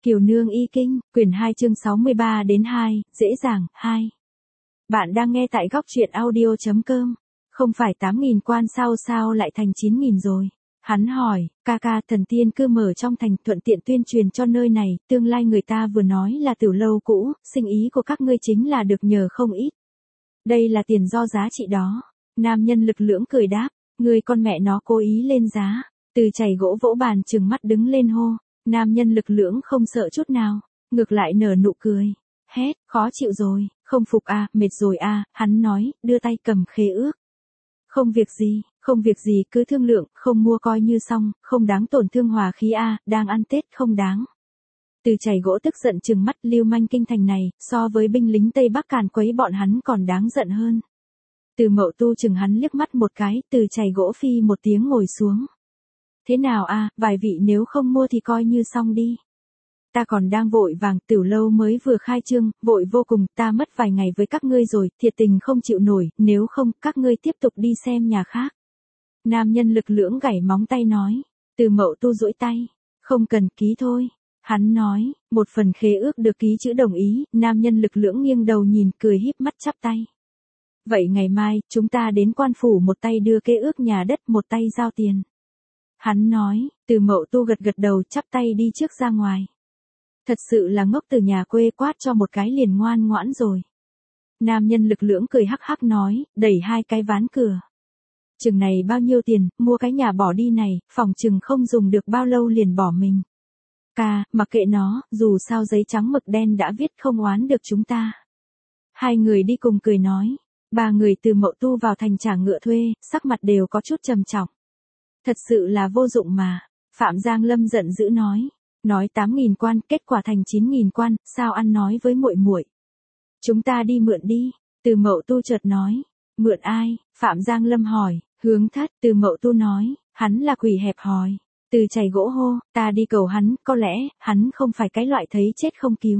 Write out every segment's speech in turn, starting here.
Kiều Nương Y Kinh, quyển 2 chương 63 đến 2, dễ dàng, 2. Bạn đang nghe tại góc truyện audio.com. Không phải 8.000 quan sao lại thành 9.000 rồi. Hắn hỏi, ca thần tiên cứ mở trong thành thuận tiện tuyên truyền cho nơi này, tương lai người ta vừa nói là tiểu lâu cũ, sinh ý của các ngươi chính là được nhờ không ít. Đây là tiền do giá trị đó. Nam nhân lực lưỡng cười đáp, người con mẹ nó cố ý lên giá. Từ chảy gỗ vỗ bàn trừng mắt đứng lên hô. Nam nhân lực lưỡng không sợ chút nào, ngược lại nở nụ cười. Hét, khó chịu rồi, không phục à, mệt rồi à, hắn nói, đưa tay cầm khế ước. Không việc gì cứ thương lượng, không mua coi như xong, không đáng tổn thương hòa khí à, đang ăn Tết không đáng. Từ chảy gỗ tức giận trừng mắt, lưu manh kinh thành này, so với binh lính Tây Bắc càn quấy bọn hắn còn đáng giận hơn. Từ Mậu Tu chừng hắn liếc mắt một cái, từ chảy gỗ phi một tiếng ngồi xuống. Thế nào à, vài vị nếu không mua thì coi như xong đi. Ta còn đang vội vàng, tiểu lâu mới vừa khai trương, vội vô cùng, ta mất vài ngày với các ngươi rồi, thiệt tình không chịu nổi, nếu không, các ngươi tiếp tục đi xem nhà khác. Nam nhân lực lưỡng gảy móng tay nói, Từ Mậu Tu duỗi tay, không cần ký thôi. Hắn nói, một phần khế ước được ký chữ đồng ý, nam nhân lực lưỡng nghiêng đầu nhìn, cười híp mắt chắp tay. Vậy ngày mai, chúng ta đến quan phủ một tay đưa kế ước nhà đất, một tay giao tiền. Hắn nói, Từ Mậu Tu gật đầu chắp tay đi trước ra ngoài. Thật sự là ngốc, từ nhà quê quát cho một cái liền ngoan ngoãn rồi. Nam nhân lực lưỡng cười hắc hắc nói, đẩy hai cái ván cửa. Chừng này bao nhiêu tiền, mua cái nhà bỏ đi này, phòng chừng không dùng được bao lâu liền bỏ mình. Ca, mặc kệ nó, dù sao giấy trắng mực đen đã viết không oán được chúng ta. Hai người đi cùng cười nói, ba người Từ Mậu Tu vào thành trả ngựa thuê, sắc mặt đều có chút trầm trọng. Thật sự là vô dụng mà. Phạm Giang Lâm giận dữ nói 8.000 quan, kết quả thành 9.000 quan, sao ăn nói với muội muội? Chúng ta đi mượn đi. Từ Mậu Tu chợt nói, mượn ai? Phạm Giang Lâm hỏi, Hướng Thất. Từ Mậu Tu nói, hắn là quỷ hẹp hòi. Từ chảy gỗ hô, ta đi cầu hắn, có lẽ, hắn không phải cái loại thấy chết không cứu.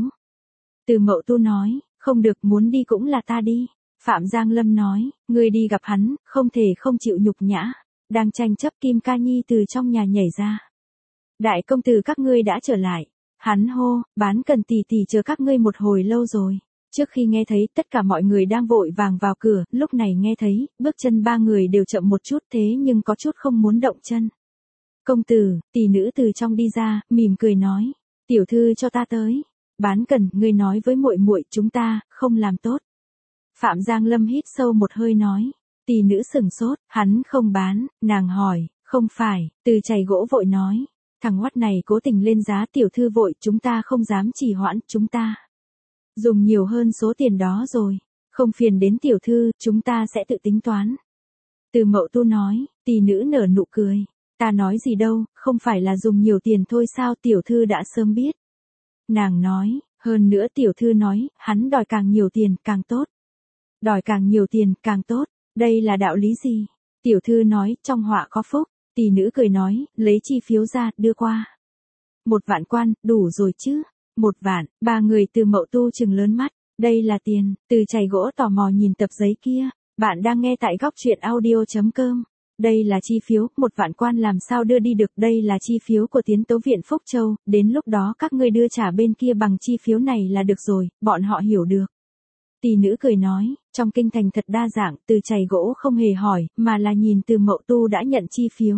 Từ Mậu Tu nói, không được, muốn đi cũng là ta đi. Phạm Giang Lâm nói, ngươi đi gặp hắn, không thể không chịu nhục nhã. Đang tranh chấp Kim Ca Nhi từ trong nhà nhảy ra. Đại công tử các ngươi đã trở lại. Hắn hô, Bán Cần tỷ tỷ chờ các ngươi một hồi lâu rồi. Trước khi nghe thấy tất cả mọi người đang vội vàng vào cửa, lúc này nghe thấy, bước chân ba người đều chậm một chút thế nhưng có chút không muốn động chân. Công tử, tỷ nữ từ trong đi ra, mỉm cười nói, tiểu thư cho ta tới. Bán Cần, ngươi nói với muội muội chúng ta, không làm tốt. Phạm Giang Lâm hít sâu một hơi nói. Tỷ nữ sừng sốt, hắn không bán, nàng hỏi, không phải, Từ chảy gỗ vội nói, thằng oắt này cố tình lên giá, tiểu thư vội, chúng ta không dám trì hoãn, chúng ta dùng nhiều hơn số tiền đó rồi, không phiền đến tiểu thư, chúng ta sẽ tự tính toán. Từ Mậu Tu nói, tỷ nữ nở nụ cười, ta nói gì đâu, không phải là dùng nhiều tiền thôi sao, tiểu thư đã sớm biết. Nàng nói, hơn nữa tiểu thư nói, hắn đòi càng nhiều tiền càng tốt. Đòi càng nhiều tiền càng tốt. Đây là đạo lý gì? Tiểu thư nói, trong họa có phúc. Tỷ nữ cười nói, lấy chi phiếu ra, đưa qua. 1.000 quan, đủ rồi chứ? 1 vạn, ba người Từ Mậu Tu trừng lớn mắt. Đây là tiền. Từ chảy gỗ tò mò nhìn tập giấy kia. Bạn đang nghe tại góc truyện audio.com. Đây là chi phiếu, 1.000 quan làm sao đưa đi được, đây là chi phiếu của Tiến Tấu Viện Phúc Châu, đến lúc đó các ngươi đưa trả bên kia bằng chi phiếu này là được rồi, bọn họ hiểu được. Tỷ nữ cười nói, trong kinh thành thật đa dạng, Từ chảy gỗ không hề hỏi, mà là nhìn Từ Mậu Tu đã nhận chi phiếu.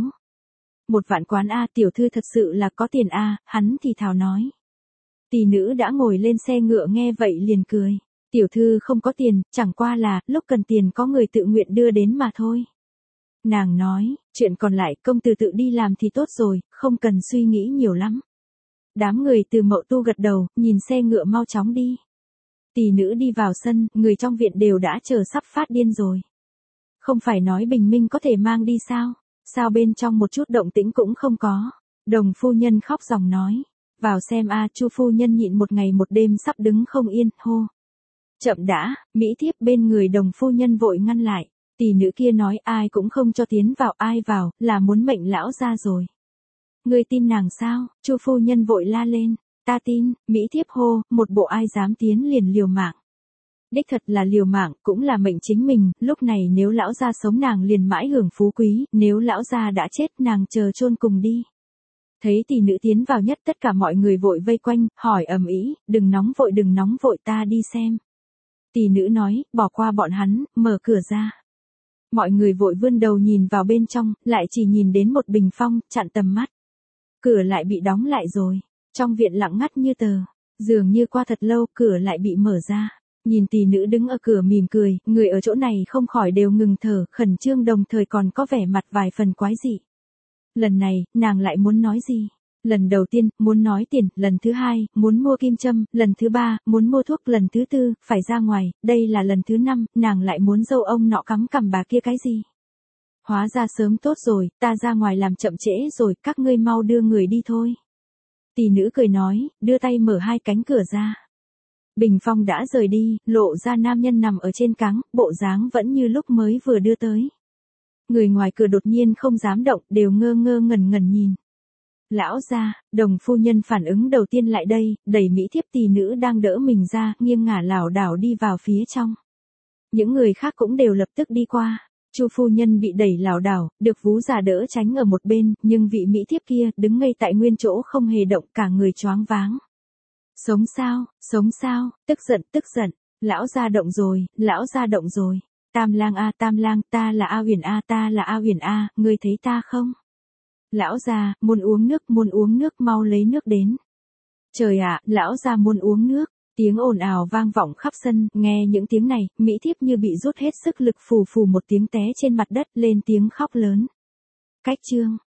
1.000 quan a, tiểu thư thật sự là có tiền a, hắn thì thào nói. Tỷ nữ đã ngồi lên xe ngựa nghe vậy liền cười. Tiểu thư không có tiền, chẳng qua là, lúc cần tiền có người tự nguyện đưa đến mà thôi. Nàng nói, chuyện còn lại công tử tự đi làm thì tốt rồi, không cần suy nghĩ nhiều lắm. Đám người Từ Mậu Tu gật đầu, nhìn xe ngựa mau chóng đi. Tỷ nữ đi vào sân, người trong viện đều đã chờ sắp phát điên rồi. Không phải nói bình minh có thể mang đi sao? Sao bên trong một chút động tĩnh cũng không có? Đồng phu nhân khóc ròng nói. Vào xem a, Chu phu nhân nhịn một ngày một đêm sắp đứng không yên, hô. Chậm đã, mỹ thiếp bên người đồng phu nhân vội ngăn lại. Tỷ nữ kia nói ai cũng không cho tiến vào, ai vào, là muốn mệnh lão ra rồi. Ngươi tin nàng sao? Chu phu nhân vội la lên. Ta tin, mỹ thiếp hô, một bộ ai dám tiến liền liều mạng. Đích thật là liều mạng, cũng là mệnh chính mình, lúc này nếu lão gia sống nàng liền mãi hưởng phú quý, nếu lão gia đã chết nàng chờ chôn cùng đi. Thấy tỷ nữ tiến vào nhất, tất cả mọi người vội vây quanh, hỏi ầm ĩ, đừng nóng vội, ta đi xem. Tỷ nữ nói, bỏ qua bọn hắn, mở cửa ra. Mọi người vội vươn đầu nhìn vào bên trong, lại chỉ nhìn đến một bình phong, chặn tầm mắt. Cửa lại bị đóng lại rồi. Trong viện lặng ngắt như tờ. Dường như qua thật lâu, cửa lại bị mở ra. Nhìn tỷ nữ đứng ở cửa mỉm cười, người ở chỗ này không khỏi đều ngừng thở, khẩn trương đồng thời còn có vẻ mặt vài phần quái dị. Lần này, nàng lại muốn nói gì? Lần đầu tiên, muốn nói tiền, lần thứ hai, muốn mua kim châm, lần thứ ba, muốn mua thuốc, lần thứ tư, phải ra ngoài, đây là lần thứ năm, nàng lại muốn dâu ông nọ cắm cằm bà kia cái gì? Hóa ra sớm tốt rồi, ta ra ngoài làm chậm trễ rồi, các ngươi mau đưa người đi thôi. Tỷ nữ cười nói, đưa tay mở hai cánh cửa ra. Bình phong đã rời đi, lộ ra nam nhân nằm ở trên cáng, bộ dáng vẫn như lúc mới vừa đưa tới. Người ngoài cửa đột nhiên không dám động, đều ngơ ngơ ngẩn ngẩn nhìn. Lão gia, Đồng phu nhân phản ứng đầu tiên lại đây, đẩy mỹ thiếp tỷ nữ đang đỡ mình ra, nghiêng ngả lảo đảo đi vào phía trong. Những người khác cũng đều lập tức đi qua. Chu phu nhân bị đẩy lảo đảo, được vú già đỡ tránh ở một bên, nhưng vị mỹ thiếp kia đứng ngây tại nguyên chỗ không hề động, cả người choáng váng. Sống sao, tức giận, lão gia động rồi. Tam lang a, ta là A Huyền a, ngươi thấy ta không? Lão gia, muốn uống nước, mau lấy nước đến. Trời ạ, lão gia muốn uống nước. Tiếng ồn ào vang vọng khắp sân, nghe những tiếng này, mỹ thiếp như bị rút hết sức lực, phù phù một tiếng té trên mặt đất, lên tiếng khóc lớn. Cách chương